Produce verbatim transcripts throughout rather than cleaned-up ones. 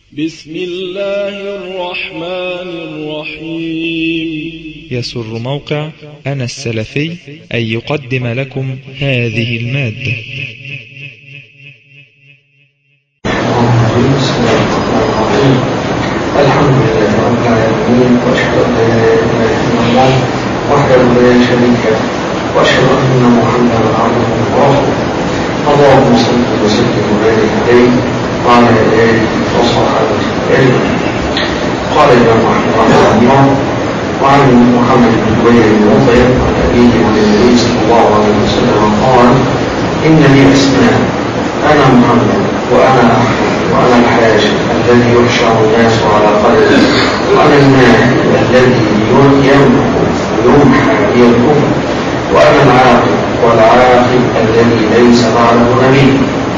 بسم الله الرحمن الرحيم. يسر موقع أنا السلفي أن يقدم لكم هذه المادة. الحمد لله رب العالمين، وأشهد أن لا إله إلا الله وحده لا شريك له، وأشهد أن محمدا عبده ورسوله. اللهم صل وسلم وبارك عليه وعلى آله وصحبه أجمعين. قال الإمام أحمد رحمه الله: وعن محمد بن جبير بن مطعم عن أبيه عن النبي صلى الله عليه وسلم قال: إن لي أسماء، أنا محمد وأنا أحمد وأنا الحاج الذي يحشر الناس على قدره، وأنا الماء الذي يمحو ويمحى به الكفر، وأنا العاقب والعاقب الذي ليس بعده نبي.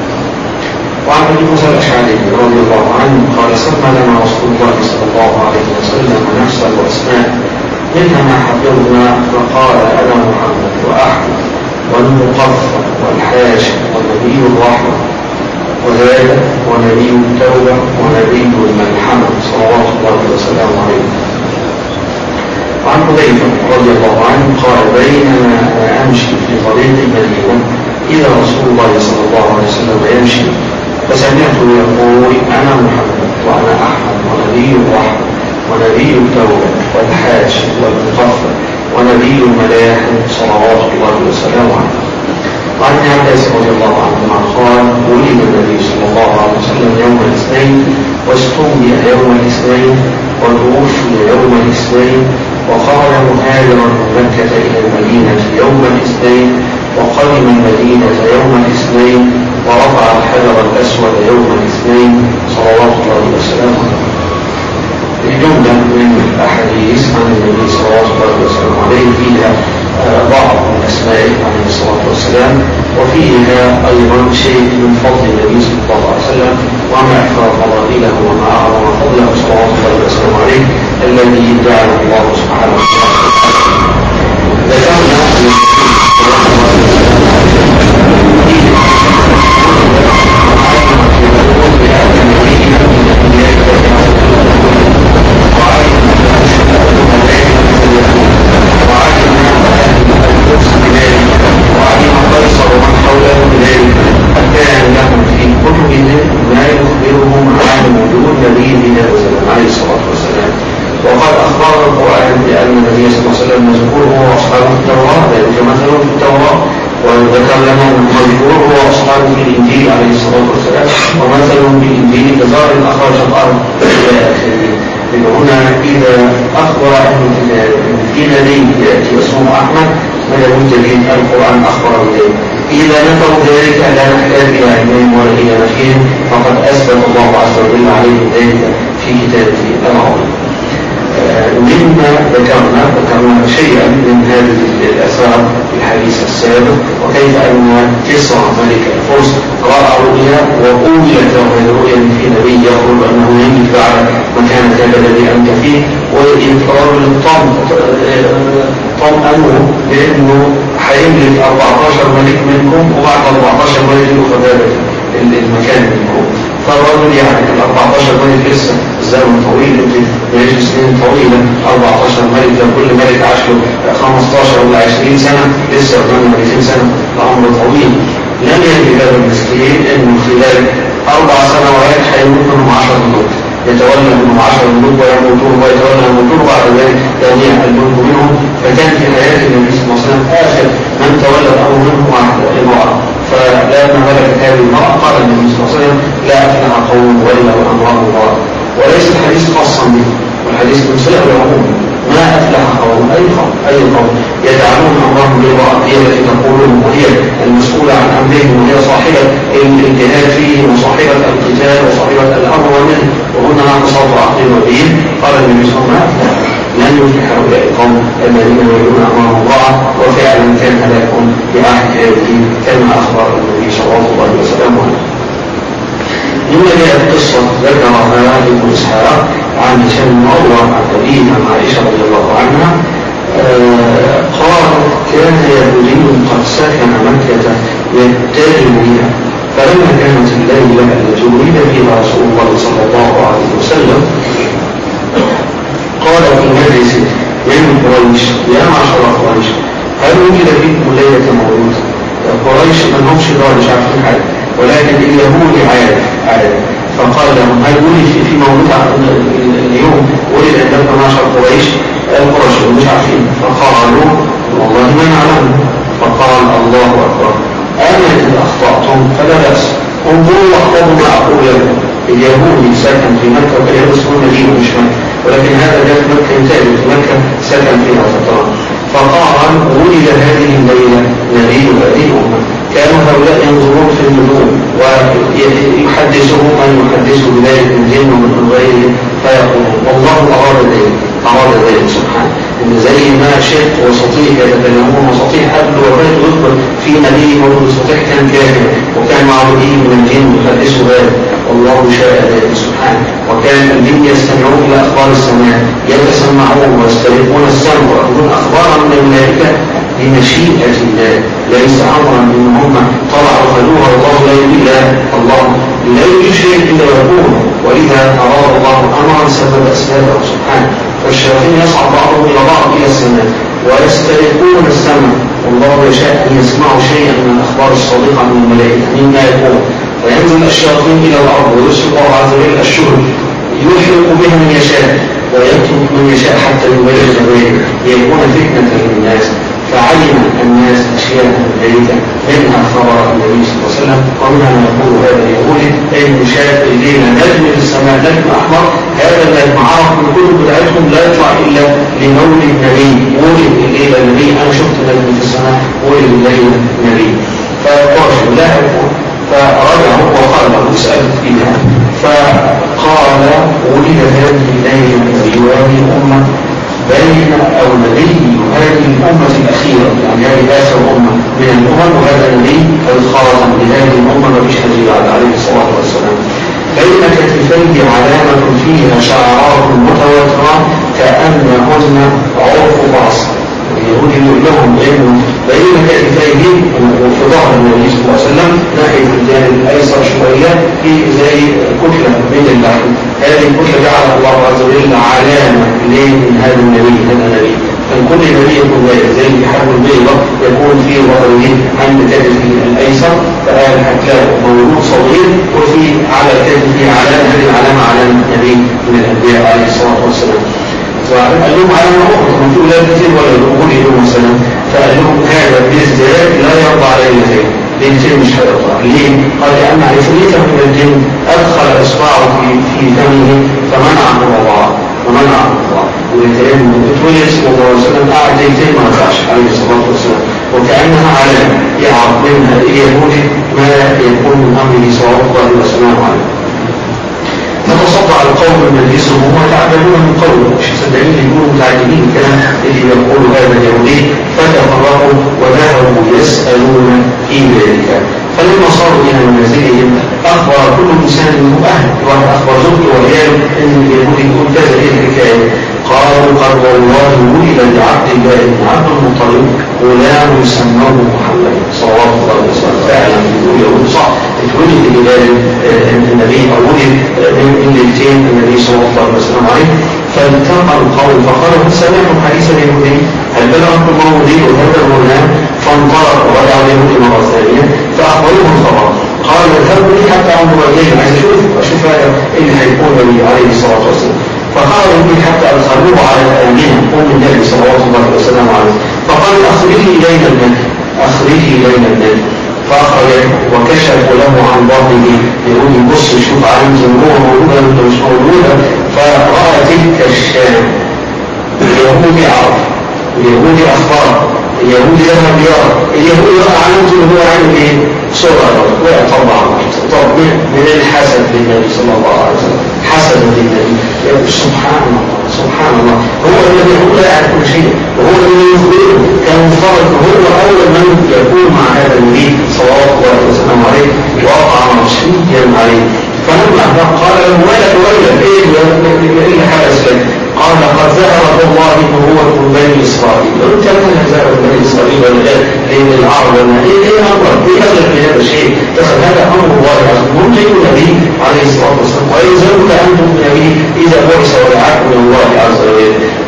وعن ابي موسى الاشعري رضي الله عنه قال: سمى لنا رسول الله صلى الله عليه وسلم نفسا واسماء، منها ما حفظنا، فقال: انا محمد واحمد والمقفى والحاشم ونبي الرحمه، وزاد ونبي التوبه ونبي الملحمه صلوات الله وسلامه عليه. وعن حذيفه رضي الله عنه قال: بينما انا امشي في طريق المدينه اذا رسول الله صلى الله عليه وسلم يمشي، فسمعته يقول: انا محمد وانا احمد ونبي الرحمه ونبي التوبه والحاشم والمقفى ونبي الملاحم صلوات الله وسلامه عليه. وعن ابن عباس رضي الله عنهما قال: ولد النبي صلى الله عليه وسلم يوم الاثنين، واستنبئ يوم الاثنين، وتوفي يوم الاثنين، وخرج مهاجرا من مكه الى المدينه يوم الاثنين، وقدم المدينه يوم الاثنين، ورفع الحجر الأسود يوم الاثنين صلوات الله وسلامه عليه. الجملة من الأحاديث عن النبي صلوات الله وسلامه عليه فيها بعض من أسمائه عليه الصلاة والسلام، وفيها أيضا شيء من فضل النبي صلى الله عليه وسلم وما أكثر فضائله وما أعظم فضله صلوات الله وسلامه عليه الذي جعله الله سبحانه وتعالى. ذكرنا أن النبي صلى الله عليه وسلم وقد أخبر القرآن بأن النبي صلى الله عليه وسلم مذكور هو أصحابه في التوراة، ذلك مثل في التوراة، وذكر لنا أنه مذكور هو أصحابه في الإنجيل عليه الصلاة والسلام، ومثل في الإنجيل كزار أخرج الأرض إلى آخره. هنا إذا أخبر أن في نبي يأتي اسمه أحمد فلا بد من القرآن أخبر بذلك. إذا نفوا ذلك لا نحتاج إلى علمهم ولا إلى نفيهم، فقد أثبت الله عز وجل عليه ذلك في كتابه العظيم. مما ذكرنا ذكرنا شيئا من هذه الآثار في الحديث السابق، وكيف أن كسرى ملك الفرس رأى رؤيا وقولت له رؤيا في نبي يقول أنه يملك بعد مكان هذا الذي أنت فيه، وإقرار طمأنه بأنه حيملك أربعة عشر ملك منكم، وبعد أربعة عشر ملك يأخذ هذا المكان منكم. فالرجل يعني ال أربعة عشر ملك لسه الزمن طويل، يمكن يعيش سنين طويلة. أربعة عشر ملك لو كل ملك عاش له خمسة عشر ولا عشرين سنة لسه قدامه مئتين سنة، الأمر طويل. لم يجد هذا المسكين إنه خلال أربع سنوات حيموت منهم عشر ملوك، يتولى منهم عشر ملوك ويموتون ويتولى الملوك، بعد ذلك يضيع الملك منهم. فكان في حياة النبي صلى الله عليه وسلم آخر من تولى الأمر منهم واحدة امرأة، فلما ملكت هذه المرأة قال النبي صلى الله عليه وسلم: لا أفلح قوم ولوا أمرهم الله. وليس الحديث خاصا به، والحديث من صلة العموم. ما أفلح قوم أي قوم أي قوم يجعلون أمرهم للمرأة، هي التي تقولون وهي المسؤولة عن أمرهم، وهي صاحبة الجهاد فيه وصاحبة القتال وصاحبة الأمر والنهي، وهنا نقصد عقل ودين. قال النبي صلى الله عليه وسلم: لن يفلح هؤلاء القوم الذين يولون أمرهم الله. وفعلا كان هلاكهم بعهد هذه كما أخبر النبي صلى الله عليه وسلم. يوجد قصة ذكرها ابن إسحاق عن هشام بن عروة عن أبيه عن عائشة رضي الله عنها قال: كان يهودي قد سكن مكة يتجه بها، فلما كانت الليلة التي ولد فيها رسول الله صلى الله عليه قال في مجلس من قريش يا معشر قريش هل وجد فيكم ليلة مولود؟ قريش ما لهمش دار مش عارفين حاجة، ولكن اليهود عارف عارف فقال لهم هل ولد في مولود اليوم ولد عندكم معشر قريش؟ قريش مش عارفين، فقالوا والله ما نعلم. فقال الله أكبر أنا إذ أخطأتم فلا بأس انظروا واحفظوا ما أقول لكم. اليهود سكن في مكة وكان يسكن مدينة مش مكة، ولكن هذا جاء في مكة ينتهي في مكة سكن فيها فترة. فقال ولد هذه الليلة نبي هذه الأمة. كانوا هؤلاء ينظرون في النجوم ويحدثهم من يحدث بذلك من جن ومن غيره فيقولون والله أراد ذلك أراد ذلك سبحانه. إن زي ما شيخ وسطيح يتكلمون وسطيح قبل وفاته يذكر في نبي مولود سطيح كان كافر وكان معبودين من الجن يحدثوا ذلك والله شاء ذلك سبحانه. وكان الجن يستمعون إلى أخبار السماء يتسمعون ويسترقون السمع ويأخذون أخبارا من الملائكة بمشيئة الله، ليس أمرا من هم طلعوا خلوها والله لا يريد الله لا يريد شيء إلا يكون، وإذا أراد الله أمرا سبب أسبابه سبحانه. فالشياطين يصعد بعضهم إلى بعض إلى السماء ويسترقون السمع والله يشاء أن يسمعوا شيئا من الأخبار الصادقة من الملائكة مما يكون، وينزل الشياطين إلى الأرض ويرسل الله عز وجل الشهر يحرق بها من يشاء ويترك من يشاء حتى يبلغ غيره ليكون فتنة للناس. فعلم الناس أشياء ذلك منها خبر النبي صلى الله عليه وسلم ومنها ما يقول هذا يقول أن شاف الليل نجم في السماء نجم أحمر هذا النجم عرف من كل بدعتهم لا يطلع إلا لمولد النبي ولد الليل النبي أنا شفت نجم في السماء ولد الليل النبي فقال لا يكون فرجعوا وقال له سألت فيها فقال ولد هذه الليلة أيها الأمة بين أو نبي هذه الأمة الأخيرة يعني هذه آخر أمة من الأمم وهذا النبي الخاتم لهذه الأمة ما فيش نبي بعد عليه الصلاة والسلام. بين كتفيه علامة فيها شعرات متواترة كأنهن عرف بعص. اليهود يقول لهم إنه بين كتفيه وفي ظهر النبي صلى الله عليه وسلم ناحية الجانب الأيسر شوية في زي كتلة من اللحم. هذه الكتلة جعل الله عز وجل علامة ليه من هذا النبي هذا النبي. فالكل نبي يكون ذلك زي الحب البيضة يكون في ظهره عند كتفه الأيسر فقال هتلاقوا مولود صغير وفي على كتفه علامة هذه العلامة علامة نبي من الأنبياء عليه الصلاة والسلام. وقال لهم علامة أخرى من في أولاد كثير ولا يقول لهم السلام فقال لهم هذا بالذات لا يرضى عليه شيء للجن مش هيرضى. ليه؟ قال لأن عفريتا من الجن أدخل إصبعه في في فمه فمنعه الله ومنعه الله ولكن اتولد صلى الله عليه وسلم قاعد ليلتين ما رجعش عليه الصلاة والسلام وكأنها علامة يعرف منها اليهود ما يكون من أمره صلى الله عليه وسلم عليه. فتصدع القوم الذي يسمهم وتعبدون من قوله مش مصدقين يكونوا متعجبين الكلام اللي يقول هذا اليهودي فتفرقوا وذهبوا يسألون في ذلك. فلما صاروا إلى منازلهم أخبر كل إنسان منهم أهل وأخبر زوجته وعياله أن اليهودي يقول كذا إيه الحكاية. قالوا قد والله ولد لعبد الله بن عبد المطلب غلام يسماه محمد صلى الله عليه وسلم. فعلا يقول يقول صح اتولد لبلاد النبي أو ولد من ليلتين النبي صلى الله عليه وسلم عليه. فالتقى القوم فقالوا سمعوا حديث اليهودي هل بلغكم موضي هذا الغلام؟ فانطلق ورجع اليهود مرة ثانية فأخبروه الخبر. قال اذهبوا لي حتى أنظر إليه عايز أشوف أشوف هذا اللي هيكون النبي عليه الصلاة والسلام. فقالوا لي حتى أدخلوه على آمنة أم النبي صلى الله عليه وسلم عليه. فقال أخرجي إلينا النبي أخرجي إلينا النبي فأخرج وكشف له عن ظهره يقول يبص يشوف عن زنوه موجودة ولا مش موجودة. فرأى تلك الشام اليهودي عرف اليهودي أخبار اليهودي ذهب يرى اليهودي رأى عنه اللي هو عامل ايه صغر وطبعا طب من الحسد للنبي صلى الله عليه وسلم حسد للنبي سبحان الله سبحان الله هو الذي هو لا يعرف كل شيء وهو الذي يخبره كان مفترض هو أول من يكون مع هذا النبي صلى الله عليه وسلم عليه وقع مشيا عليه. فلما قال له ولد ولد ايه اللي حدث لك؟ قال قد ظهر الله نبوة بني إسرائيل. لو انت لما ظهر بني إسرائيل ولا لأن العرب ولا ايه ايه أمر ايه هذا هذا الشيء تخذ هذا أمر الله عز وجل ممكن النبي عليه الصلاة والسلام ويلزمك أن تؤمن به إذا بعث ودعاك من الله عز وجل.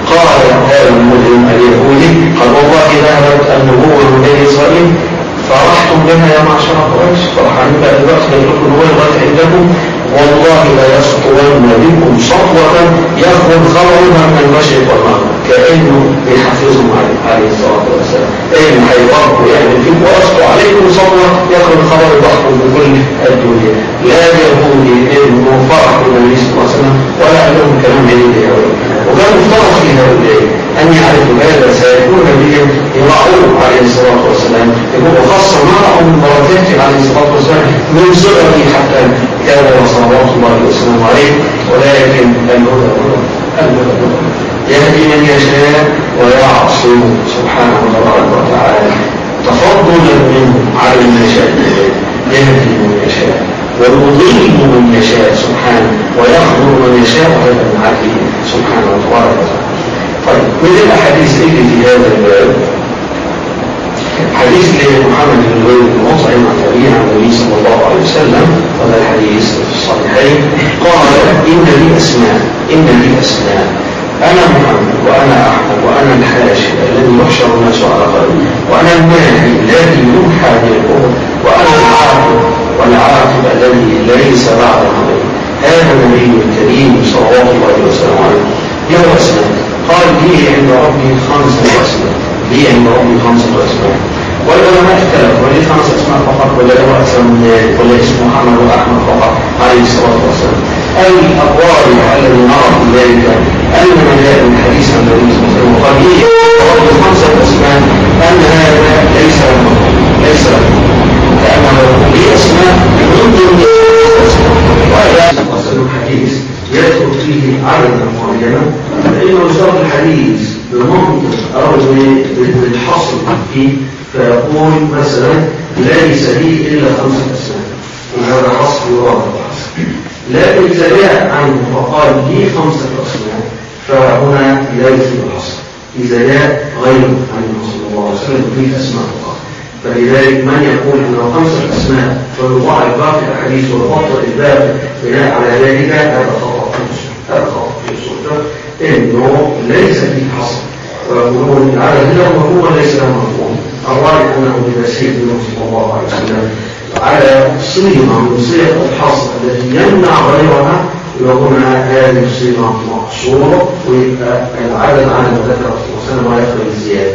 ودي قال والله ذهبت النبوة من بني إسرائيل فرحتم بها يا معشر قريش، فرحان بها دلوقتي يقول هو لغاية عندكم والله لا يسطون بكم سطوة يخرج خبرها من المشرق والمغرب، كأنه بيحفزهم عليه الصلاة والسلام إنه هيضربوا يعمل فيكم ويسطوا عليكم سطوة يخرج خبر ضخم بكل الدنيا. لا يهودي إنه فرح النبي صلى الله عليه وسلم ولا لهم كلام جديد هؤلاء، وكان مفترض في هؤلاء أن يعرفوا هذا سيكون بهم يرعوه عليه الصلاة والسلام، يكون خاصة معهم من بركاته عليه الصلاة والسلام من صغره حتى كان صلوات الله وسلامه عليه. ولكن الهدى الهدى يهدي من يشاء ويعصم سبحانه وتعالى تفضلا منه على من يشاء، يهدي من يشاء ويضل من يشاء سبحانه ويخبر من يشاء هذا من عدله سبحانه وتعالى. طيب من الأحاديث اللي في هذا الباب حديث لمحمد بن زيد بن مطعم عن أبيه عن النبي صلى الله عليه وسلم، وهذا الحديث في الصحيحين، قال إن لي أسماء إن لي أسماء أنا محمد وأنا أحمد وأنا الحاشر الذي يحشر الناس على قلبي وأنا الماهي الذي يمحى بالقوة وأنا العاقب والعاقب الذي ليس بعد قبل. هذا النبي الكريم صلوات الله وسلامه عليه له أسماء. قال لي عند ربي خمسة أسماء، لي عند ربي خمسة أسماء. والعلماء اختلفوا وليه خمس أسماء فقط ولا له أكثر من ذلك ولا اسمه محمد وأحمد فقط عليه الصلاة والسلام. الأقوال الذي نرى في ذلك أن من جاء من حديث عن النبي صلى الله عليه وسلم قال لي رب خمسة أسماء أن هذا ليس له ليس له لأنه لي أسماء من ضمن الأسماء. وهذا الحديث يدخل فيه عددا معينا فإنه يشترط الحديث بمنطق أو بالحصر فيه، فيقول مثلا ليس لي إلا خمسة أسماء وهذا حصر يراد الحصر. لكن إذا جاء عنه فقال لي خمسة أسماء فهنا ليس الحصر. إذا جاء غير عنه صلى الله عليه وسلم فيه أسماء فقط، فلذلك من يقول أنه خمسة أسماء فيضاعف باقي الحديث ويفضل الباقي بناء على ذلك هذا خطأ هذا خطأ في السلطة، إنه ليس فيه حصر ويقولون العدد له مفهوم وليس له مفهوم. الراجح أنه بتسهيل النبي صلى الله عليه وسلم على صيغة من صيغ الحصر التي يمنع غيرها، ويقول هذه الصيغة مقصورة ويبقى العدد عن المذكر صلى الله عليه وسلم ويقبل الزيادة،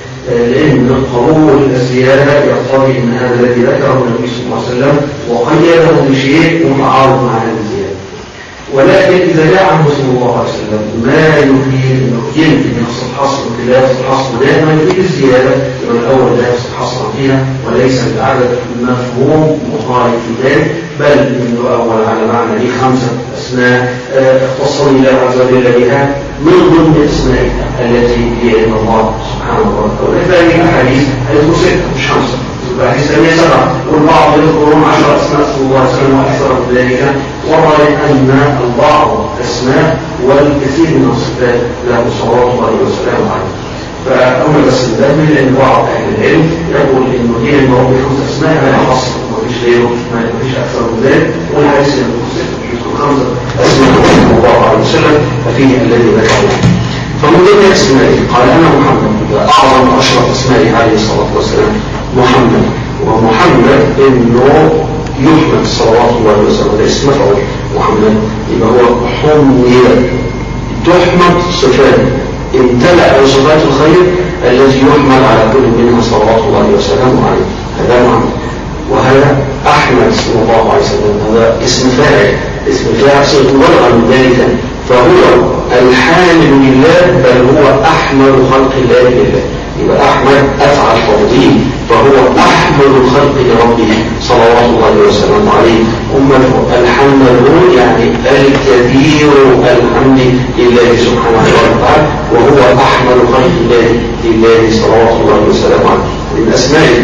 لأن قبول الزيادة يقتضي أن هذا الذي ذكره النبي صلى الله عليه وسلم وقيده بشيء متعارض مع هذه الزيادة. ولكن إذا جاء عنه صلى الله عليه وسلم ما يفيد أنه يمكن يحصل حصر وخلاف الحصر دائما يفيد الزيادة، يبقى الأول لا يحصل حصرا فيها وليس العدد مفهوم مخالف في ذلك، بل إنه أول على معنى لي خمسة أسماء اختصني الله عز وجل بها من ضمن أسمائه التي هي عند الله سبحانه وتعالى. ثاني أحاديث هيذكر ستة مش خمسة، الحديث الثانية سبعة، والبعض يذكرون عشر أسماء صلى الله عليه وسلم وأكثر من ذلك، ورأي أن البعض أسماء والكثير من الصفات له صلوات الله وسلامه عليه. فأول بس الدم لأن بعض أهل العلم يقول إنه هي المرض بخمس أسماء لا حصر ومفيش غيره ما فيش أكثر من ذلك، والحديث يذكر خمسة أسماء صلى الله عليه وسلم ففيه الذي ذكره. فمن ضمن أسمائه قال أنا محمد، أعظم أشرف أسمائه عليه الصلاة والسلام محمد. ومحمد إنه يحمد صلوات الله وسلامه، ده اسم مفعول محمد، يبقى هو حمد تحمد صفات امتلأ بصفات الخير التي يحمد على كل منها صلوات الله وسلامه عليه، هذا محمد. وهذا أحمد صلى الله عليه وسلم هذا اسم فاعل، اسم فاعل صيغة مبالغة من ذلك، فهو الحامد لله بل هو أحمد خلق الله لله، يبقى أحمد أفعل تفضيل فهو أحمد الخلق لربه صلوات الله وسلامه عليه. أمة الحمد يعني الكثير الحمد لله سبحانه وتعالى، وهو أحمد خلق الله لله صلوات الله وسلامه عليه. من أسمائه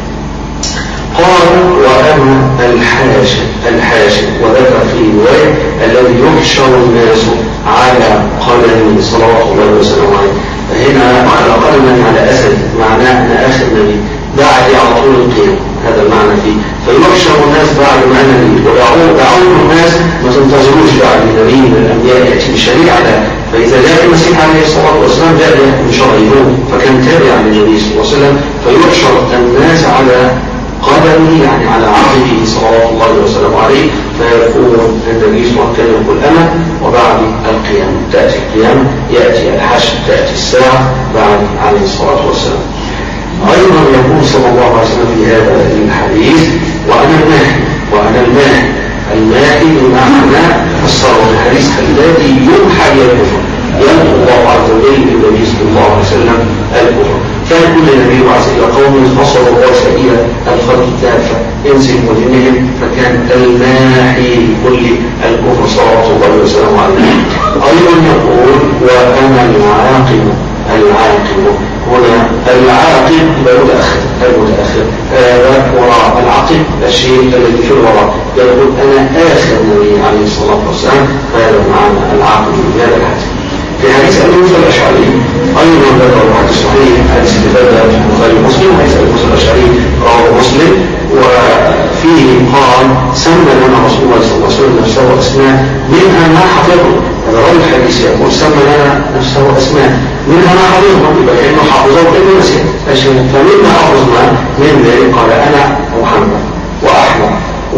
قال وأنا الحاشر الحاشر، وذكر في رواية الذي يحشر الناس على قدم صلوات الله وسلامه عليه. فهنا على قدم على أسد معناه أن آخر نبي بعد على طول القيامة، هذا المعنى فيه. فيحشر الناس بعد ما أنا نبي، ودعوهم الناس ما تنتظروش بعد النبي من الأنبياء يأتي بشريعة لا. فإذا جاء المسيح عليه الصلاة والسلام جاء يحكم شرعه، فكان تابعا للنبي صلى الله عليه وسلم. فيحشر الناس على قدمه يعني على عقبه صلوات الله وسلامه عليه، فيقول النبي صلى الله عليه وسلم يقول أنا وبعد القيامة. تأتي القيامة، يأتي الحشر، تأتي الساعة بعد عليه الصلاة والسلام. أيضا يقول صلى الله عليه وسلم في هذا الحديث وأنا الماحي وأنا الماحي. الماحي بمعنى فسره الحديث الذي يمحى الكفر، يمحو الله عز وجل بالنبي صلى الله عليه وسلم الكفر. كان كل نبي بعث إلى قوم بصروا الراس إلى الخلق الكافة إنسهم وجنهم، فكان الماحي لكل الكفر صلوات الله وسلامه عليه. أيضا يقول وأنا العاقب. العاقب هنا العاقب المتأخر المتأخر هذا وراء العقب الشيء الذي في الوراء. يقول أنا آخر نبي عليه الصلاة والسلام، فهذا معنى العاقب في هذا الحديث. في حديث أبي موسى الأشعري أيضا ذكر الحديث الصحيح حديث استفادة البخاري ومسلم، حديث أبي موسى الأشعري رواه مسلم، وفيه قال سمى لنا رسول الله صلى الله عليه وسلم نفسه أسماء منها ما حفظه. هذا رأي الحديث يقول سمى لنا نفسه أسماء منها ما حفظه، يبقى كأنه حافظه وكأنه نسيه. فمما حفظنا من ذلك قال أنا محمد وأحمد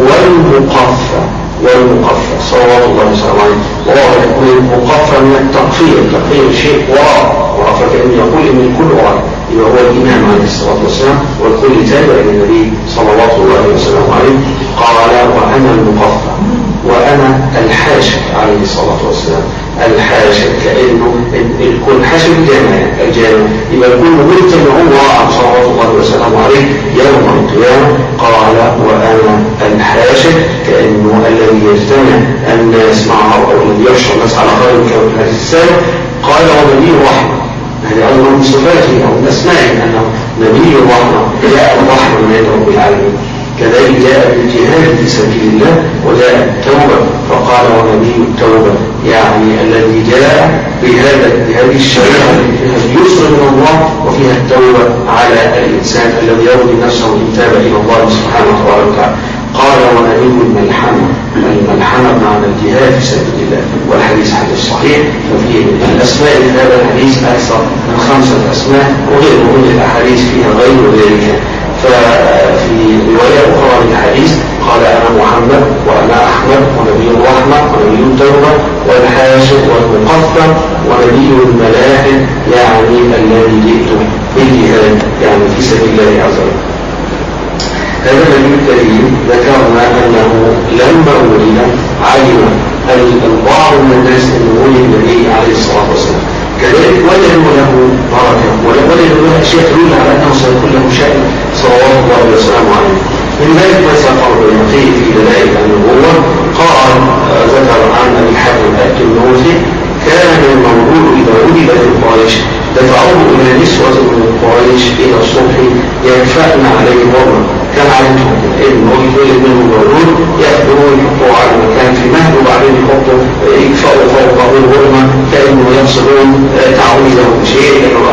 والمقفى والمقفى صلوات الله وسلامه عليه. وراء يقول المقفى من التقفير، التقفير شيء وراء وراء فكأنه يقول إن الكل وراء، يبقى هو الإمام عليه الصلاة والسلام والكل تابع للنبي صلوات الله وسلامه عليه. قال وأنا المقفى وأنا الحاشر عليه الصلاة والسلام. الحاشر كأنه الكل حاشر الجامع الجامع، يبقى الكل مجتمع وراء صلوات الله وسلامه عليه يوم القيامة. قال وأنا الحاشر كأنه الذي يجتمع الناس معه أو الذي يحشر الناس على خير كما في الحديث السابق. قال ونبي الرحمة، هذه أيضا من صفاته أو من أسمائه أنه نبي الرحمة، جاء الرحمة من رب العالمين. كذلك جاء بالجهاد في سبيل الله وجاء التوبة فقال ونبي التوبة، يعني الذي جاء بهذا بهذه الشريعة فيها اليسر من الله وفيها التوبة على الإنسان الذي يرضي نفسه إن تاب إلى الله سبحانه وتعالى. قال ونبي الملحمة. الملحمة معنى الجهاد في سبيل الله، والحديث حديث صحيح. ففيه الأسماء في هذا الحديث أكثر من خمسة أسماء وغير من الأحاديث فيها غير ذلك. ففي رواية أخرى من الحديث قال أنا محمد وأنا أحمد ونبي الرحمة ونبي التوبة والحاشر والمقفى ونبي الملاحم، يعني الذي جئت بالجهاد يعني في سبيل الله عز وجل. هذا النبي الكريم ذكرنا أنه لما ولد علم البعض من الناس أنه ولد النبي عليه الصلاة والسلام، كذلك وجدوا له بركة ووجدوا له أشياء تدل على أنه سيكون له شأن صلوات الله وسلامه عليه. من ذلك ما سأقر بالنقي في دلائل النبوة. قال ذكر عن أبي حاتم التنوسي كان المولود إذا ولد في قريش دفعوه إلى نسوة من قريش إلى الصبح يدفعن عليه ضرا. كان عليهم ابن ويتولد منه مولود يأخذوه يحطوه على مكان في مهد وبعدين يحطوا يكفأوا فوقه الغرمة كأنه يفصلون تعويذه بشيء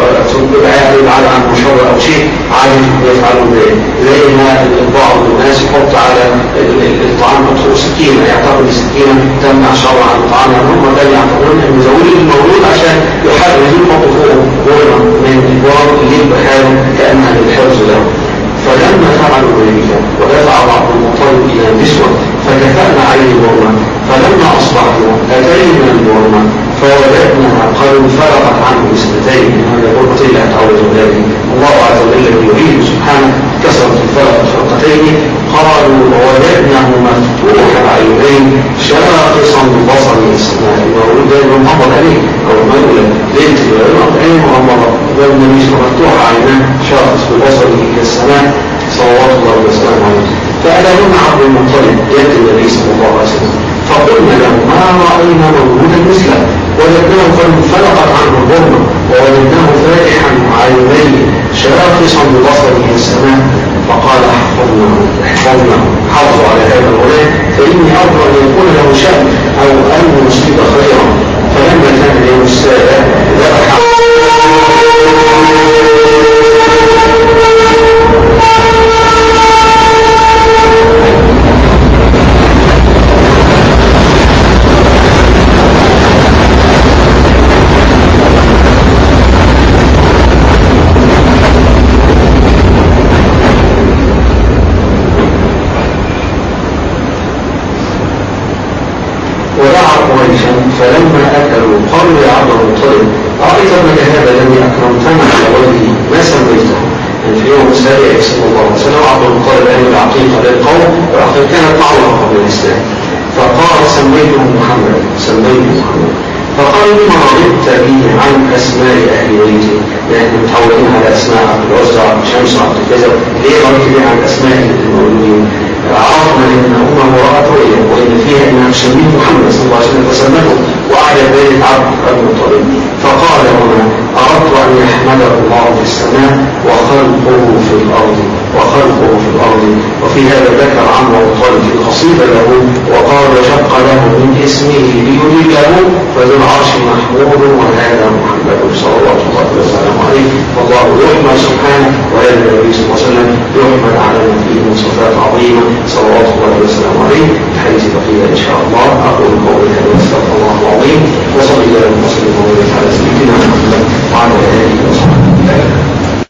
يبعد عنه شر أو شيء عادي يفعلون ذلك. زي ما بعض الناس يحط على الطعام مطروح سكينة، يعتقد السكينة تمنع شر عن الطعام، هم كانوا يعتقدون أن يزودوا المولود عشان يحاول يحطوا فوقه غرمة من الجوار اللي بحاله كأنها للحفظ له. فلما فعلوا ذلك ودفع بعض المطالب إلى النسوة فكفأنا عليه الغرمة، فلما أصبحنا أتينا الغرمة فوجدناها قد انفرقت عنه اثنتين من هذه الغرمتين لا تعود ذلك. الله عز وجل يريد سبحانه كسرت الفرق فرقتين. قالوا ووجدناه مفتوح العينين شاخصا ببصر السماء، ويقول دائما مغمض عليه أو مولى ليلة الغرمة عين مغمضة والنبي مفتوح عيناه شاخص ببصره إلى السماء صلوات الله وسلامه عليه. فألهم عبد المطلب يد النبي صلى الله عليه وسلم فقلنا له ما رأينا مولودا مثله، وجدناه قد انفلقت عنه الغرمة ووجدناه فاتحا عينيه شاخصا ببصره إلى السماء. فقال احفظناه احفظناه حافظوا على هذا الغلام فإني أرجو أن يكون له شأن أو أن يصيب خيرا. فلما كان اليوم السابع ذبح قريشا فلما أكلوا قالوا يا عبد المطلب أرأيت ابنك هذا الذي أكرمتنا على وجهه ما سميته؟ يعني في يوم السابع صلى الله عليه وسلم عبد المطلب أن العقيقة للقوم والعقيقة كانت معروفة قبل الإسلام، فقال سميته محمد سميته محمد. فقال لما رضيت به عن أسماء أهل بيتي؟ يعني متعودين على أسماء عبد العزى عبد الشمس عبد كذا، ليه رضيت به عن أسماء المولودين؟ عرفنا ان امه امراه وان فيها انها تسميه محمد صلى الله عليه وسلم فسمته وقعد ذلك عبد المطلب. فقال هنا اردت ان يحمده الله في السماء وخلقه في الارض وخلقه في الارض. وفي هذا ذكر عمرو طالب في قصيده له وقال شق له من اسمه ليجيبه فذو العرش محمود وهذا محمد صلى الله عليه وسلم عليه. والله يحمد سبحانه وهذا النبي صلى الله عليه وسلم يحمد على ما فيه من صفات عظيمه صلوات الله وسلامه عليه. حيث بقية إن شاء الله أقول قولي هذا واستغفر الله العظيم وصلى الله وسلم على سيدنا محمد وعلى آله وصحبه.